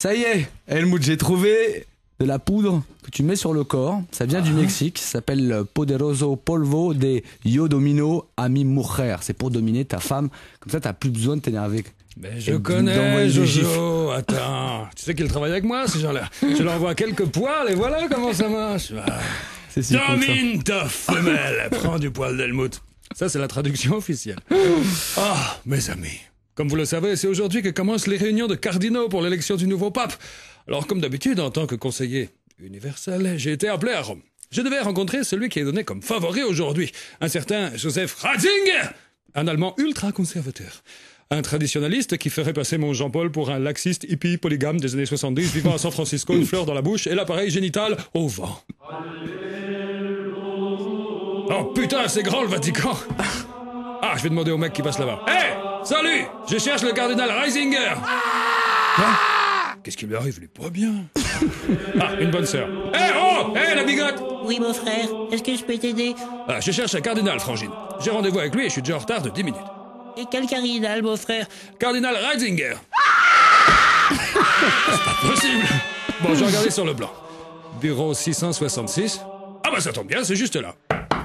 Ça y est, Helmut, j'ai trouvé de la poudre que tu mets sur le corps. Ça vient du Mexique, ça s'appelle Poderoso Polvo de Yo Domino a mi mujer. C'est pour dominer ta femme, comme ça t'as plus besoin de t'énerver. Mais je connais Jojo, attends, tu sais qu'ils travaillent avec moi ces gens-là. Je leur envoie quelques poils et voilà comment ça marche. C'est si con, ça. Domine ta femelle, prends du poil d'Helmut. Ça c'est la traduction officielle. Ah, mes amis, comme vous le savez, c'est aujourd'hui que commencent les réunions de cardinaux pour l'élection du nouveau pape. Alors comme d'habitude, en tant que conseiller universel, j'ai été appelé à Rome. Je devais rencontrer celui qui est donné comme favori aujourd'hui, un certain Joseph Ratzinger, un Allemand ultra-conservateur. Un traditionnaliste qui ferait passer mon Jean-Paul pour un laxiste hippie polygame des années 70 vivant à San Francisco, une fleur dans la bouche et l'appareil génital au vent. Oh putain, c'est grand le Vatican. Ah, je vais demander au mec qui passe là-bas. Hé, salut, je cherche le cardinal Ratzinger. Quoi? Qu'est-ce qui lui arrive? Il est pas bien. Ah, une bonne sœur. Hé, la bigote. Oui, mon frère, est-ce que je peux t'aider? Ah, je cherche un cardinal, Frangine. J'ai rendez-vous avec lui et je suis déjà en retard de 10 minutes. Et quel cardinal, mon frère? Cardinal Ratzinger. C'est pas possible. Bon, j'ai regardé sur le plan. Bureau 666. Ah bah ça tombe bien, c'est juste là.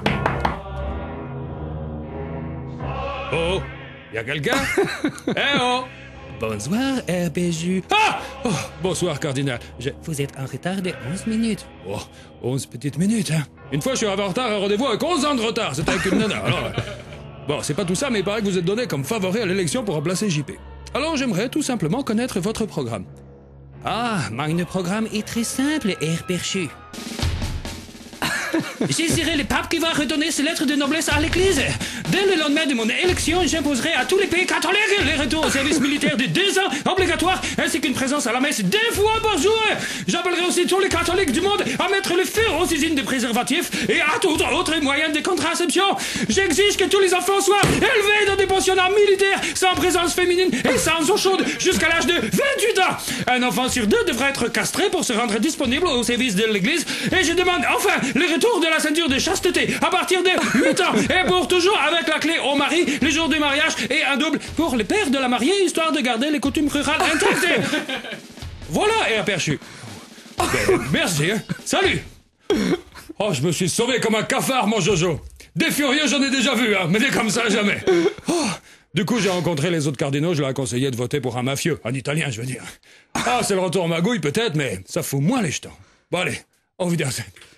Oh, y a quelqu'un? Eh oh. Bonsoir, RBJ. Ah oh, bonsoir, cardinal. Vous êtes en retard de 11 minutes. Oh, 11 petites minutes, hein. Une fois, je suis arrivé en retard à un rendez-vous avec 11 ans de retard. C'était avec une nana, alors... Bon, c'est pas tout ça, mais il paraît que vous êtes donné comme favori à l'élection pour remplacer JP. Alors j'aimerais tout simplement connaître votre programme. Ah, mon programme est très simple, RBJ. J'essaierai le pape qui va redonner ses lettres de noblesse à l'Église. Dès le lendemain de mon élection, j'imposerai à tous les pays catholiques les retours au service militaire de 2 ans obligatoire, ainsi qu'une présence à la messe 2 fois par jour. J'appellerai aussi tous les catholiques du monde à mettre le feu aux usines de préservatifs et à tout autre moyen de contraception. J'exige que tous les enfants soient élevés dans des pensionnats militaires sans présence féminine et sans eau chaude jusqu'à l'âge de 28 ans. Un enfant sur 2 devrait être castré pour se rendre disponible au service de l'Église. Et je demande enfin le retour de la ceinture de chasteté à partir de 8 ans et pour toujours avec la clé au mari, les jours du mariage et un double pour le père de la mariée, histoire de garder les coutumes rurales intactes. Voilà, et aperçu. Ben, merci, hein. Salut. Oh, je me suis sauvé comme un cafard, mon Jojo. Des furieux, j'en ai déjà vu, hein, mais des comme ça, jamais. Oh. Du coup, j'ai rencontré les autres cardinaux, je leur ai conseillé de voter pour un mafieux, un italien, je veux dire. Ah, c'est le retour magouille, peut-être, mais ça fout moins les jetons. Bon, allez, au revoir.